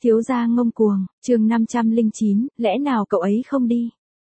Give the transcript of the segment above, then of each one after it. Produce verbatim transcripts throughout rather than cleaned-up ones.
Thiếu gia ngông cuồng, chương năm trăm lẻ chín, lẽ nào cậu ấy không đi?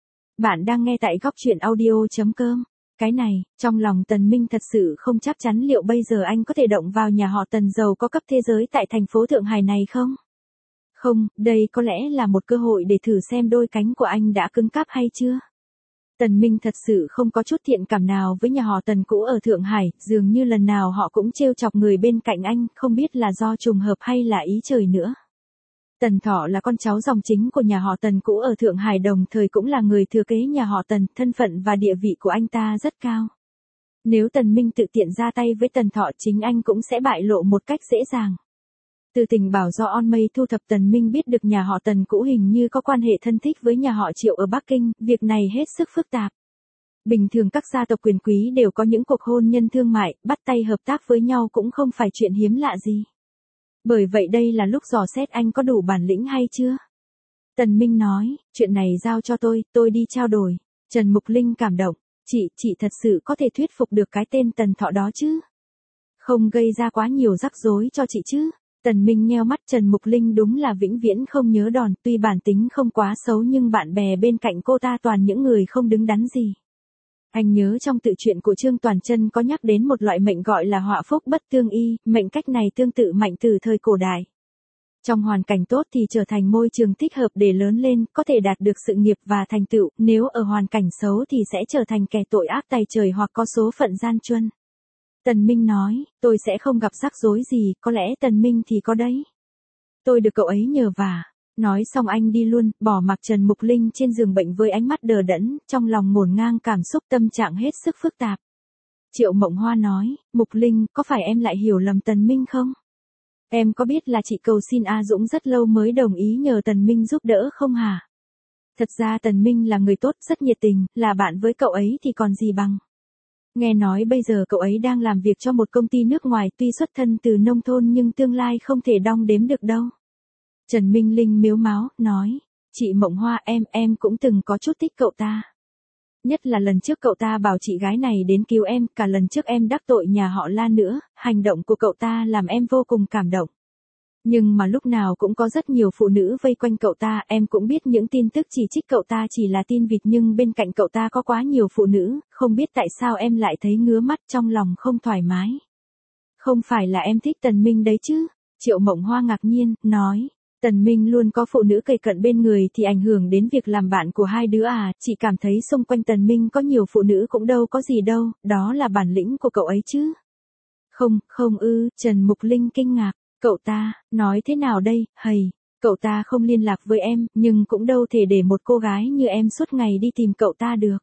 Bạn đang nghe tại góc truyện audio.com. Cái này, trong lòng Tần Minh thật sự không chắc chắn liệu bây giờ anh có thể động vào nhà họ Tần giàu có cấp thế giới tại thành phố Thượng Hải này không? Không, đây có lẽ là một cơ hội để thử xem đôi cánh của anh đã cứng cáp hay chưa. Tần Minh thật sự không có chút thiện cảm nào với nhà họ Tần cũ ở Thượng Hải, dường như lần nào họ cũng trêu chọc người bên cạnh anh, không biết là do trùng hợp hay là ý trời nữa. Tần Thọ là con cháu dòng chính của nhà họ Tần cũ ở Thượng Hải, đồng thời cũng là người thừa kế nhà họ Tần, thân phận và địa vị của anh ta rất cao. Nếu Tần Minh tự tiện ra tay với Tần Thọ, chính anh cũng sẽ bại lộ một cách dễ dàng. Từ tình báo do On Mây thu thập, Tần Minh biết được nhà họ Tần cũ hình như có quan hệ thân thích với nhà họ Triệu ở Bắc Kinh, việc này hết sức phức tạp. Bình thường các gia tộc quyền quý đều có những cuộc hôn nhân thương mại, bắt tay hợp tác với nhau cũng không phải chuyện hiếm lạ gì. Bởi vậy đây là lúc dò xét anh có đủ bản lĩnh hay chưa. Tần Minh nói, chuyện này giao cho tôi, tôi đi trao đổi. Trần Mục Linh cảm động, chị, chị thật sự có thể thuyết phục được cái tên Tần Thọ đó chứ? Không gây ra quá nhiều rắc rối cho chị chứ? Tần Minh nheo mắt, Trần Mục Linh đúng là vĩnh viễn không nhớ đòn, tuy bản tính không quá xấu nhưng bạn bè bên cạnh cô ta toàn những người không đứng đắn gì. Anh nhớ trong tự truyện của Trương Toàn Chân có nhắc đến một loại mệnh gọi là họa phúc bất tương y, mệnh cách này tương tự mạnh từ thời cổ đại. Trong hoàn cảnh tốt thì trở thành môi trường thích hợp để lớn lên, có thể đạt được sự nghiệp và thành tựu, nếu ở hoàn cảnh xấu thì sẽ trở thành kẻ tội ác tày trời hoặc có số phận gian truân. Tần Minh nói, tôi sẽ không gặp rắc rối gì, có lẽ Tần Minh thì có đấy. Tôi được cậu ấy nhờ vả. Nói xong anh đi luôn, bỏ mặc Trần Mục Linh trên giường bệnh với ánh mắt đờ đẫn, trong lòng ngổn ngang cảm xúc, tâm trạng hết sức phức tạp. Triệu Mộng Hoa nói, Mục Linh, có phải em lại hiểu lầm Tần Minh không? Em có biết là chị cầu xin A Dũng rất lâu mới đồng ý nhờ Tần Minh giúp đỡ không hả? Thật ra Tần Minh là người tốt, rất nhiệt tình, là bạn với cậu ấy thì còn gì bằng. Nghe nói bây giờ cậu ấy đang làm việc cho một công ty nước ngoài, tuy xuất thân từ nông thôn nhưng tương lai không thể đong đếm được đâu. Trần Minh Linh mếu máo, nói, chị Mộng Hoa, em, em cũng từng có chút thích cậu ta. Nhất là lần trước cậu ta bảo chị gái này đến cứu em, cả lần trước em đắc tội nhà họ La nữa, hành động của cậu ta làm em vô cùng cảm động. Nhưng mà lúc nào cũng có rất nhiều phụ nữ vây quanh cậu ta, em cũng biết những tin tức chỉ trích cậu ta chỉ là tin vịt, nhưng bên cạnh cậu ta có quá nhiều phụ nữ, không biết tại sao em lại thấy ngứa mắt, trong lòng không thoải mái. Không phải là em thích Tần Minh đấy chứ? Triệu Mộng Hoa ngạc nhiên, nói. Tần Minh luôn có phụ nữ kề cận bên người thì ảnh hưởng đến việc làm bạn của hai đứa à, chị cảm thấy xung quanh Tần Minh có nhiều phụ nữ cũng đâu có gì đâu, đó là bản lĩnh của cậu ấy chứ. Không, không ư, Trần Mục Linh kinh ngạc, cậu ta, nói thế nào đây, hầy, cậu ta không liên lạc với em, nhưng cũng đâu thể để một cô gái như em suốt ngày đi tìm cậu ta được.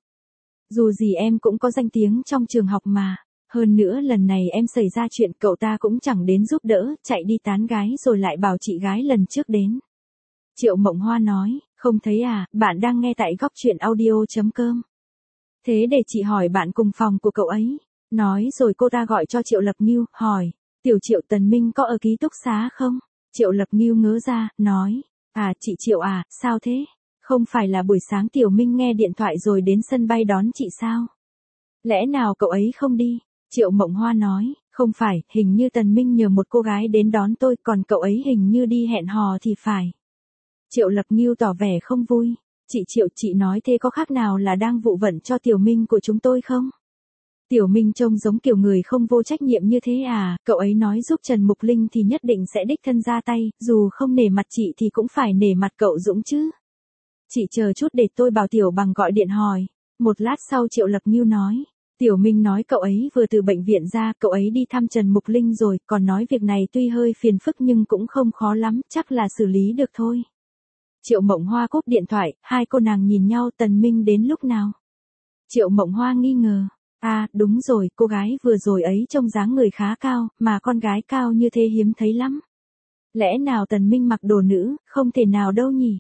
Dù gì em cũng có danh tiếng trong trường học mà. Hơn nữa lần này em xảy ra chuyện, cậu ta cũng chẳng đến giúp đỡ, chạy đi tán gái rồi lại bảo chị gái lần trước đến. Triệu Mộng Hoa nói, không thấy à, bạn đang nghe tại góc truyện audio.com. Thế để chị hỏi bạn cùng phòng của cậu ấy. Nói rồi cô ta gọi cho Triệu Lập Ngưu, hỏi, tiểu Triệu, Tần Minh có ở ký túc xá không? Triệu Lập Ngưu ngớ ra, nói, à chị Triệu à, sao thế? Không phải là buổi sáng Tiểu Minh nghe điện thoại rồi đến sân bay đón chị sao? Lẽ nào cậu ấy không đi? Triệu Mộng Hoa nói, không phải, hình như Tần Minh nhờ một cô gái đến đón tôi, còn cậu ấy hình như đi hẹn hò thì phải. Triệu Lập Ngưu tỏ vẻ không vui, chị Triệu, chị nói thế có khác nào là đang vụ vẩn cho Tiểu Minh của chúng tôi không? Tiểu Minh trông giống kiểu người không vô trách nhiệm như thế à, cậu ấy nói giúp Trần Mục Linh thì nhất định sẽ đích thân ra tay, dù không nể mặt chị thì cũng phải nể mặt cậu Dũng chứ. Chị chờ chút để tôi bảo Tiểu Bằng gọi điện hỏi. Một lát sau Triệu Lập Ngưu nói. Tiểu Minh nói cậu ấy vừa từ bệnh viện ra, cậu ấy đi thăm Trần Mục Linh rồi, còn nói việc này tuy hơi phiền phức nhưng cũng không khó lắm, chắc là xử lý được thôi. Triệu Mộng Hoa cúp điện thoại, hai cô nàng nhìn nhau, Tần Minh đến lúc nào? Triệu Mộng Hoa nghi ngờ, à, đúng rồi, cô gái vừa rồi ấy trông dáng người khá cao, mà con gái cao như thế hiếm thấy lắm. Lẽ nào Tần Minh mặc đồ nữ, không thể nào đâu nhỉ?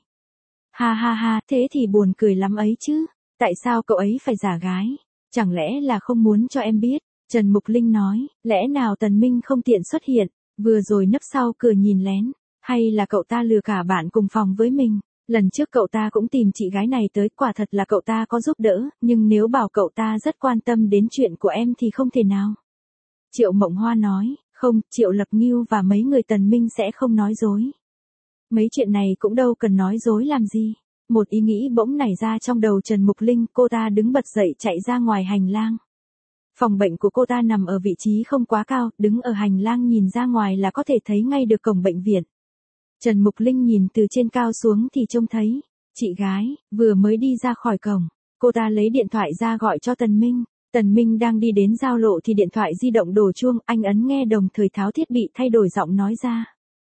Ha ha ha, thế thì buồn cười lắm ấy chứ, tại sao cậu ấy phải giả gái? Chẳng lẽ là không muốn cho em biết? Trần Mục Linh nói, lẽ nào Tần Minh không tiện xuất hiện, vừa rồi nấp sau cửa nhìn lén, hay là cậu ta lừa cả bạn cùng phòng với mình? Lần trước cậu ta cũng tìm chị gái này tới, quả thật là cậu ta có giúp đỡ, nhưng nếu bảo cậu ta rất quan tâm đến chuyện của em thì không thể nào. Triệu Mộng Hoa nói, không, Triệu Lập Ngưu và mấy người Tần Minh sẽ không nói dối. Mấy chuyện này cũng đâu cần nói dối làm gì. Một ý nghĩ bỗng nảy ra trong đầu Trần Mục Linh, cô ta đứng bật dậy chạy ra ngoài hành lang. Phòng bệnh của cô ta nằm ở vị trí không quá cao, đứng ở hành lang nhìn ra ngoài là có thể thấy ngay được cổng bệnh viện. Trần Mục Linh nhìn từ trên cao xuống thì trông thấy, chị gái, vừa mới đi ra khỏi cổng. Cô ta lấy điện thoại ra gọi cho Tần Minh. Tần Minh đang đi đến giao lộ thì điện thoại di động đổ chuông, anh ấn nghe đồng thời tháo thiết bị thay đổi giọng nói ra.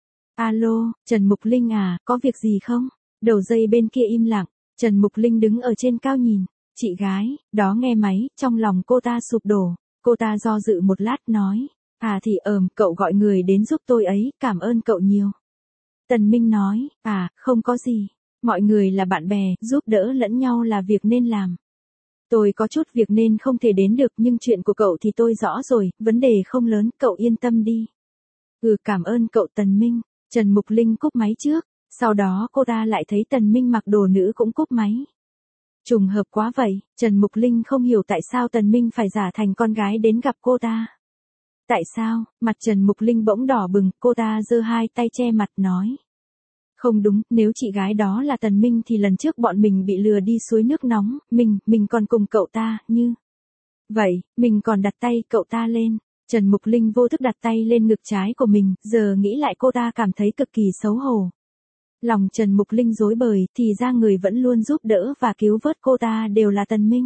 Alo, Trần Mục Linh à, có việc gì không? Đầu dây bên kia im lặng, Trần Mục Linh đứng ở trên cao nhìn, chị gái, đó nghe máy, trong lòng cô ta sụp đổ. Cô ta do dự một lát nói, à thì ờm, cậu gọi người đến giúp tôi ấy, cảm ơn cậu nhiều. Tần Minh nói, à, không có gì, mọi người là bạn bè, giúp đỡ lẫn nhau là việc nên làm. Tôi có chút việc nên không thể đến được nhưng chuyện của cậu thì tôi rõ rồi, vấn đề không lớn, cậu yên tâm đi. Ừ, cảm ơn cậu Tần Minh. Trần Mục Linh cúp máy trước, sau đó cô ta lại thấy Tần Minh mặc đồ nữ cũng cúp máy. Trùng hợp quá vậy, Trần Mục Linh không hiểu tại sao Tần Minh phải giả thành con gái đến gặp cô ta. Tại sao? Mặt Trần Mục Linh bỗng đỏ bừng, cô ta giơ hai tay che mặt nói. Không đúng, nếu chị gái đó là Tần Minh thì lần trước bọn mình bị lừa đi suối nước nóng, mình, mình còn cùng cậu ta, như. Vậy, mình còn đặt tay cậu ta lên. Trần Mục Linh vô thức đặt tay lên ngực trái của mình, giờ nghĩ lại cô ta cảm thấy cực kỳ xấu hổ. Lòng Trần Mục Linh rối bời, thì ra người vẫn luôn giúp đỡ và cứu vớt cô ta đều là Tần Minh.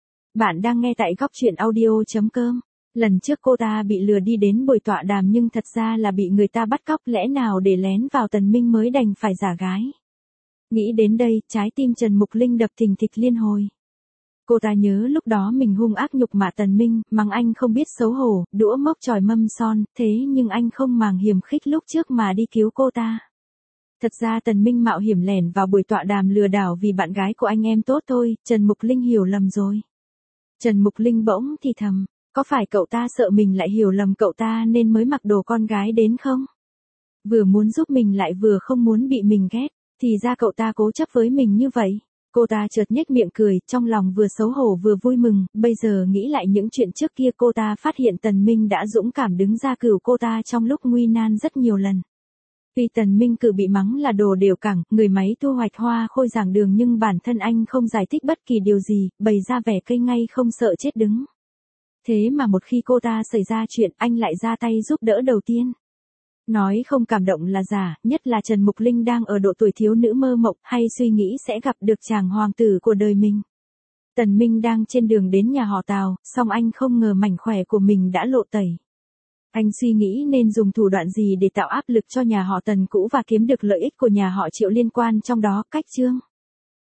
Bạn đang nghe tại góc truyện audio chấm com. Lần trước cô ta bị lừa đi đến buổi tọa đàm nhưng thật ra là bị người ta bắt cóc, lẽ nào để lén vào Tần Minh mới đành phải giả gái. Nghĩ đến đây, trái tim Trần Mục Linh đập thình thịch liên hồi. Cô ta nhớ lúc đó mình hung ác nhục mạ Tần Minh, mắng anh không biết xấu hổ, đũa mốc chòi mâm son, thế nhưng anh không màng hiềm khích lúc trước mà đi cứu cô ta. Thật ra Tần Minh mạo hiểm lẻn vào buổi tọa đàm lừa đảo vì bạn gái của anh em tốt thôi, Trần Mục Linh hiểu lầm rồi. Trần Mục Linh bỗng thì thầm, có phải cậu ta sợ mình lại hiểu lầm cậu ta nên mới mặc đồ con gái đến không? Vừa muốn giúp mình lại vừa không muốn bị mình ghét, thì ra cậu ta cố chấp với mình như vậy. Cô ta chợt nhếch miệng cười, trong lòng vừa xấu hổ vừa vui mừng, bây giờ nghĩ lại những chuyện trước kia cô ta phát hiện Tần Minh đã dũng cảm đứng ra cứu cô ta trong lúc nguy nan rất nhiều lần. Tuy Tần Minh cử bị mắng là đồ đều cẳng, người máy thu hoạch hoa khôi giảng đường nhưng bản thân anh không giải thích bất kỳ điều gì, bày ra vẻ cây ngay không sợ chết đứng. Thế mà một khi cô ta xảy ra chuyện anh lại ra tay giúp đỡ đầu tiên. Nói không cảm động là giả, nhất là Trần Mục Linh đang ở độ tuổi thiếu nữ mơ mộng hay suy nghĩ sẽ gặp được chàng hoàng tử của đời mình. Tần Minh đang trên đường đến nhà họ Tào, song anh không ngờ mảnh khỏe của mình đã lộ tẩy. Anh suy nghĩ nên dùng thủ đoạn gì để tạo áp lực cho nhà họ Tần cũ và kiếm được lợi ích của nhà họ Triệu liên quan trong đó, cách chương.